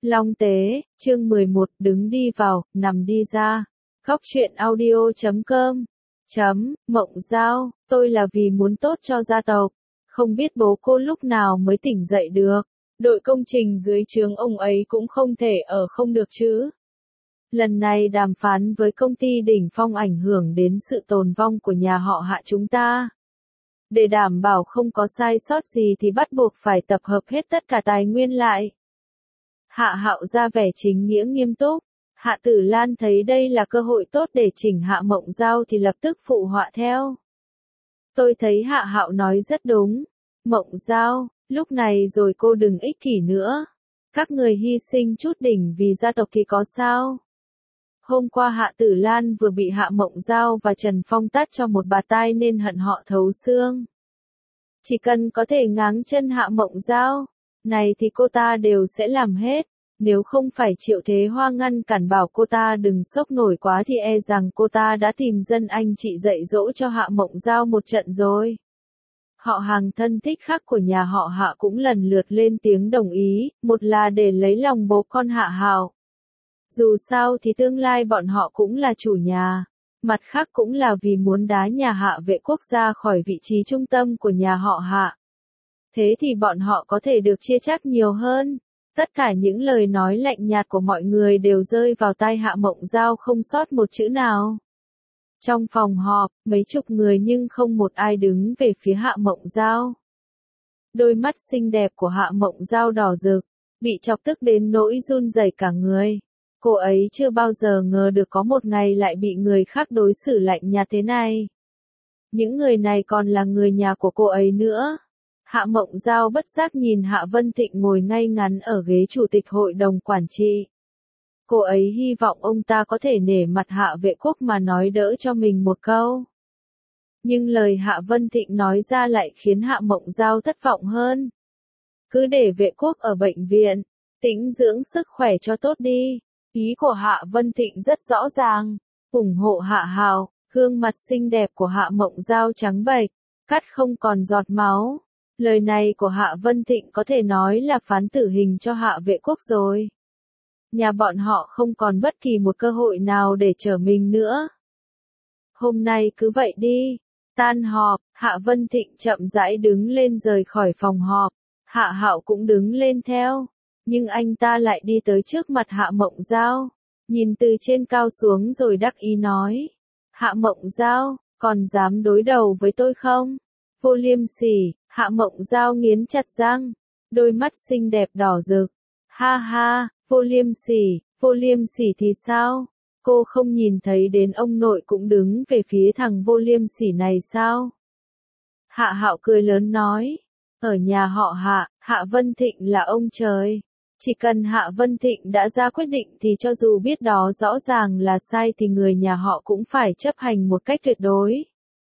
Long Tế, chương 11, đứng đi vào, nằm đi ra. Góc truyện audio.com. Mộng Giao, tôi là vì muốn tốt cho gia tộc. Không biết bố cô lúc nào mới tỉnh dậy được. Đội công trình dưới trướng ông ấy cũng không thể ở không được chứ. Lần này đàm phán với công ty Đỉnh Phong ảnh hưởng đến sự tồn vong của nhà họ Hạ chúng ta. Để đảm bảo không có sai sót gì thì bắt buộc phải tập hợp hết tất cả tài nguyên lại. Hạ Hạo ra vẻ chính nghĩa nghiêm túc. Hạ Tử Lan thấy đây là cơ hội tốt để chỉnh Hạ Mộng Giao thì lập tức phụ họa theo. Tôi thấy Hạ Hạo nói rất đúng. Mộng Giao, lúc này rồi cô đừng ích kỷ nữa. Các người hy sinh chút đỉnh vì gia tộc thì có sao? Hôm qua Hạ Tử Lan vừa bị Hạ Mộng Giao và Trần Phong tát cho một bạt tai nên hận họ thấu xương. Chỉ cần có thể ngáng chân Hạ Mộng Giao này thì cô ta đều sẽ làm hết. Nếu không phải Triệu Thế Hoa ngăn cản bảo cô ta đừng sốc nổi quá thì e rằng cô ta đã tìm dân anh chị dạy dỗ cho Hạ Mộng Giao một trận rồi. Họ hàng thân thích khác của nhà họ Hạ cũng lần lượt lên tiếng đồng ý, một là để lấy lòng bố con Hạ Hạo. Dù sao thì tương lai bọn họ cũng là chủ nhà, mặt khác cũng là vì muốn đá nhà Hạ Vệ Quốc ra khỏi vị trí trung tâm của nhà họ Hạ. Thế thì bọn họ có thể được chia chác nhiều hơn. Tất cả những lời nói lạnh nhạt của mọi người đều rơi vào tai Hạ Mộng Giao không sót một chữ nào. Trong phòng họp, mấy chục người nhưng không một ai đứng về phía Hạ Mộng Giao. Đôi mắt xinh đẹp của Hạ Mộng Giao đỏ rực, bị chọc tức đến nỗi run rẩy cả người. Cô ấy chưa bao giờ ngờ được có một ngày lại bị người khác đối xử lạnh nhạt thế này. Những người này còn là người nhà của cô ấy nữa. Hạ Mộng Giao bất giác nhìn Hạ Vân Thịnh ngồi ngay ngắn ở ghế chủ tịch hội đồng quản trị. Cô ấy hy vọng ông ta có thể nể mặt Hạ Vệ Quốc mà nói đỡ cho mình một câu. Nhưng lời Hạ Vân Thịnh nói ra lại khiến Hạ Mộng Giao thất vọng hơn. Cứ để Vệ Quốc ở bệnh viện, tĩnh dưỡng sức khỏe cho tốt đi. Ý của Hạ Vân Thịnh rất rõ ràng, ủng hộ Hạ Hạo. Gương mặt xinh đẹp của Hạ Mộng Giao trắng bệch, cắt không còn giọt máu. Lời này của Hạ Vân Thịnh có thể nói là phán tử hình cho Hạ Vệ Quốc rồi. Nhà bọn họ không còn bất kỳ một cơ hội nào để trở mình nữa. Hôm nay cứ vậy đi. Tan họp, Hạ Vân Thịnh chậm rãi đứng lên rời khỏi phòng họp. Hạ Hạo cũng đứng lên theo. Nhưng anh ta lại đi tới trước mặt Hạ Mộng Giao. Nhìn từ trên cao xuống rồi đắc ý nói. Hạ Mộng Giao, còn dám đối đầu với tôi không? Vô liêm sỉ. Hạ Mộng Giao nghiến chặt răng, đôi mắt xinh đẹp đỏ rực. Ha ha, vô liêm sỉ thì sao? Cô không nhìn thấy đến ông nội cũng đứng về phía thằng vô liêm sỉ này sao? Hạ Hạo cười lớn nói, ở nhà họ Hạ, Hạ Vân Thịnh là ông trời. Chỉ cần Hạ Vân Thịnh đã ra quyết định thì cho dù biết đó rõ ràng là sai thì người nhà họ cũng phải chấp hành một cách tuyệt đối.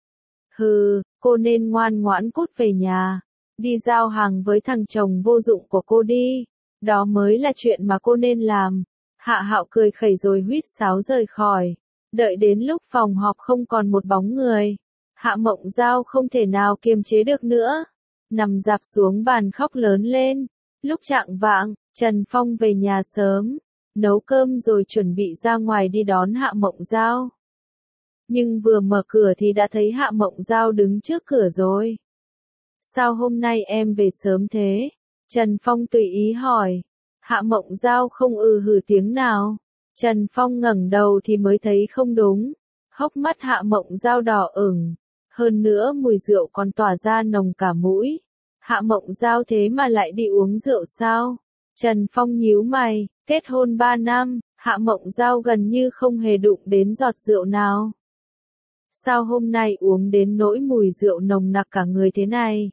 Hừ, cô nên ngoan ngoãn cút về nhà, đi giao hàng với thằng chồng vô dụng của cô đi, đó mới là chuyện mà cô nên làm. Hạ Hạo cười khẩy rồi huýt sáo rời khỏi, đợi đến lúc phòng họp không còn một bóng người. Hạ Mộng Giao không thể nào kiềm chế được nữa, nằm dạp xuống bàn khóc lớn lên. Lúc chạng vạng, Trần Phong về nhà sớm, nấu cơm rồi chuẩn bị ra ngoài đi đón Hạ Mộng Giao. Nhưng vừa mở cửa thì đã thấy Hạ Mộng Giao đứng trước cửa rồi. Sao hôm nay em về sớm thế? Trần Phong tùy ý hỏi. Hạ Mộng Giao không hừ tiếng nào. Trần Phong ngẩng đầu thì mới thấy không đúng. Hốc mắt Hạ Mộng Giao đỏ ửng. Hơn nữa mùi rượu còn tỏa ra nồng cả mũi. Hạ Mộng Giao thế mà lại đi uống rượu sao? Trần Phong nhíu mày, kết hôn 3 năm, Hạ Mộng Giao gần như không hề đụng đến giọt rượu nào. Sao hôm nay uống đến nỗi mùi rượu nồng nặc cả người thế này?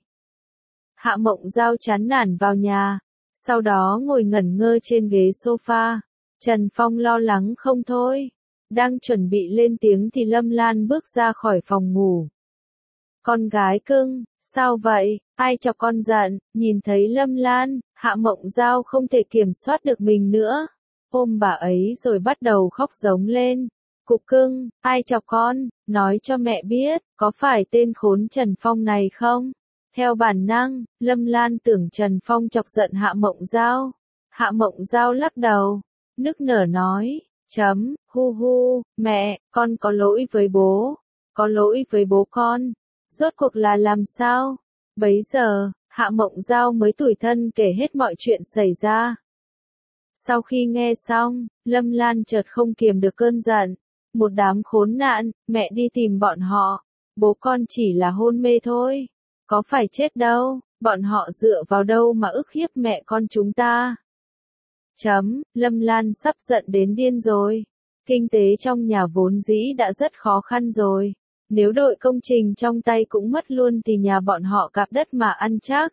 Hạ Mộng Giao chán nản vào nhà, sau đó ngồi ngẩn ngơ trên ghế sofa. Trần Phong lo lắng không thôi. Đang chuẩn bị lên tiếng thì Lâm Lan bước ra khỏi phòng ngủ. Con gái cưng, sao vậy? Ai cho con giận? Nhìn thấy Lâm Lan, Hạ Mộng Giao không thể kiểm soát được mình nữa. Ôm bà ấy rồi bắt đầu khóc giống lên. Cục cưng, ai chọc con, nói cho mẹ biết, có phải tên khốn Trần Phong này không? Theo bản năng, Lâm Lan tưởng Trần Phong chọc giận Hạ Mộng Giao. Hạ Mộng Giao lắc đầu, nức nở nói, hu hu, mẹ, con có lỗi với bố, có lỗi với bố con, rốt cuộc là làm sao? Bấy giờ, Hạ Mộng Giao mới tủi thân kể hết mọi chuyện xảy ra. Sau khi nghe xong, Lâm Lan chợt không kiềm được cơn giận, một đám khốn nạn, mẹ đi tìm bọn họ, bố con chỉ là hôn mê thôi, có phải chết đâu, bọn họ dựa vào đâu mà ức hiếp mẹ con chúng ta. Lâm Lan sắp giận đến điên rồi. Kinh tế trong nhà vốn dĩ đã rất khó khăn rồi. Nếu đội công trình trong tay cũng mất luôn thì nhà bọn họ cạp đất mà ăn chắc.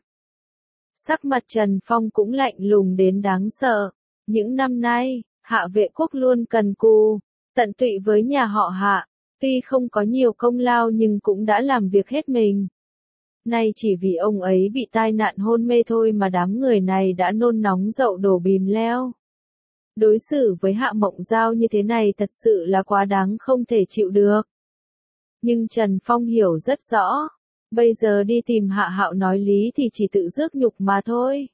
Sắc mặt Trần Phong cũng lạnh lùng đến đáng sợ. Những năm nay, Hạ Vệ Quốc luôn cần cù, tận tụy với nhà họ Hạ. Tuy không có nhiều công lao nhưng cũng đã làm việc hết mình. Nay chỉ vì ông ấy bị tai nạn hôn mê thôi mà đám người này đã nôn nóng dậu đổ bìm leo. Đối xử với Hạ Mộng Giao như thế này thật sự là quá đáng không thể chịu được. Nhưng Trần Phong hiểu rất rõ, bây giờ đi tìm Hạ Hạo nói lý thì chỉ tự rước nhục mà thôi.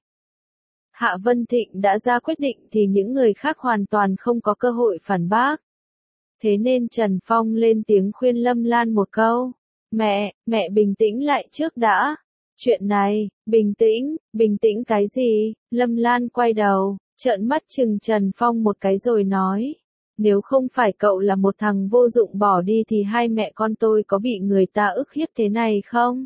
Hạ Vân Thịnh đã ra quyết định thì những người khác hoàn toàn không có cơ hội phản bác. Thế nên Trần Phong lên tiếng khuyên Lâm Lan một câu. Mẹ bình tĩnh lại trước đã. Chuyện này, bình tĩnh cái gì? Lâm Lan quay đầu, trợn mắt chừng Trần Phong một cái rồi nói. Nếu không phải cậu là một thằng vô dụng bỏ đi thì hai mẹ con tôi có bị người ta ức hiếp thế này không?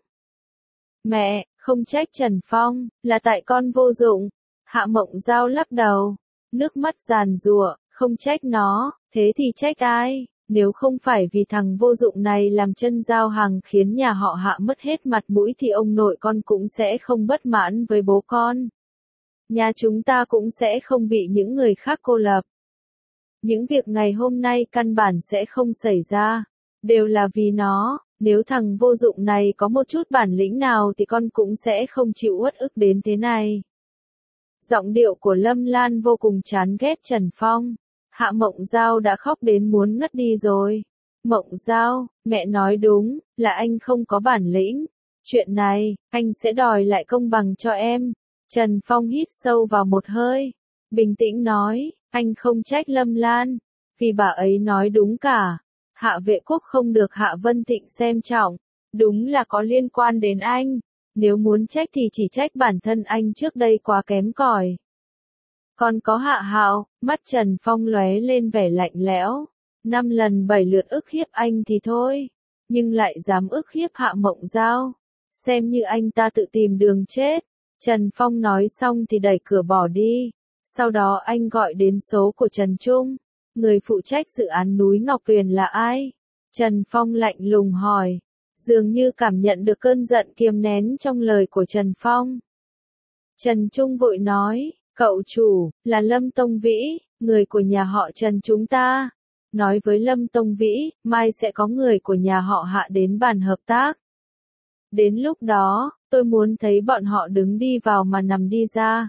Mẹ, không trách Trần Phong, là tại con vô dụng. Hạ Mộng Giao lắc đầu, nước mắt giàn giụa, không trách nó, thế thì trách ai? Nếu không phải vì thằng vô dụng này làm chân giao hàng khiến nhà họ Hạ mất hết mặt mũi thì ông nội con cũng sẽ không bất mãn với bố con. Nhà chúng ta cũng sẽ không bị những người khác cô lập. Những việc ngày hôm nay căn bản sẽ không xảy ra. Đều là vì nó, nếu thằng vô dụng này có một chút bản lĩnh nào thì con cũng sẽ không chịu uất ức đến thế này. Giọng điệu của Lâm Lan vô cùng chán ghét Trần Phong. Hạ Mộng Giao đã khóc đến muốn ngất đi rồi. Mộng Giao, mẹ nói đúng, là anh không có bản lĩnh. Chuyện này, anh sẽ đòi lại công bằng cho em. Trần Phong hít sâu vào một hơi. Bình tĩnh nói, anh không trách Lâm Lan. Vì bà ấy nói đúng cả. Hạ Vệ Quốc không được Hạ Vân Thịnh xem trọng. Đúng là có liên quan đến anh. Nếu muốn trách thì chỉ trách bản thân anh trước đây quá kém cỏi. Còn có Hạ Hạo, mắt Trần Phong lóe lên vẻ lạnh lẽo. 5 lần 7 lượt ức hiếp anh thì thôi, nhưng lại dám ức hiếp Hạ Mộng Giao. Xem như anh ta tự tìm đường chết. Trần Phong nói xong thì đẩy cửa bỏ đi. Sau đó anh gọi đến số của Trần Trung. Người phụ trách dự án núi Ngọc Tuyền là ai? Trần Phong lạnh lùng hỏi. Dường như cảm nhận được cơn giận kiềm nén trong lời của Trần Phong. Trần Trung vội nói. Cậu chủ, là Lâm Tông Vĩ, người của nhà họ Trần chúng ta. Nói với Lâm Tông Vĩ, mai sẽ có người của nhà họ Hạ đến bàn hợp tác. Đến lúc đó, tôi muốn thấy bọn họ đứng đi vào mà nằm đi ra.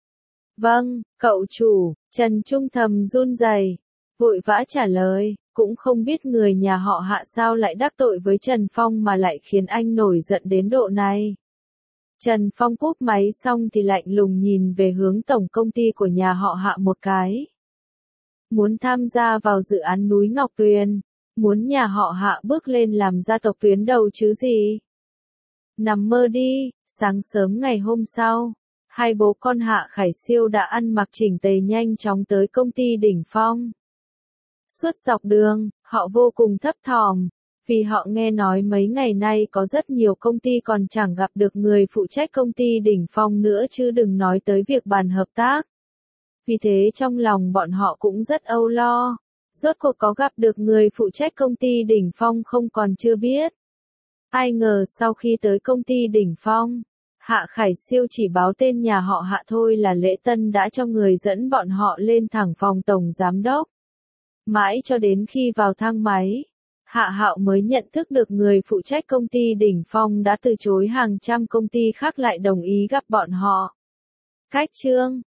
Vâng, cậu chủ, Trần Trung thầm run rẩy, vội vã trả lời, cũng không biết người nhà họ Hạ sao lại đắc tội với Trần Phong mà lại khiến anh nổi giận đến độ này. Trần Phong cúp máy xong thì lạnh lùng nhìn về hướng tổng công ty của nhà họ Hạ một cái. Muốn tham gia vào dự án núi Ngọc Tuyền, muốn nhà họ Hạ bước lên làm gia tộc tuyến đầu chứ gì. Nằm mơ đi, sáng sớm ngày hôm sau, hai bố con Hạ Khải Siêu đã ăn mặc chỉnh tề nhanh chóng tới công ty Đỉnh Phong. Suốt dọc đường, họ vô cùng thấp thỏm. Vì họ nghe nói mấy ngày nay có rất nhiều công ty còn chẳng gặp được người phụ trách công ty Đỉnh Phong nữa chứ đừng nói tới việc bàn hợp tác. Vì thế trong lòng bọn họ cũng rất âu lo. Rốt cuộc có gặp được người phụ trách công ty Đỉnh Phong không còn chưa biết. Ai ngờ sau khi tới công ty Đỉnh Phong, Hạ Khải Siêu chỉ báo tên nhà họ Hạ thôi là Lễ Tân đã cho người dẫn bọn họ lên thẳng phòng tổng giám đốc. Mãi cho đến khi vào thang máy, Hạ Hạo mới nhận thức được người phụ trách công ty Đỉnh Phong đã từ chối hàng trăm công ty khác lại đồng ý gặp bọn họ. Cách chương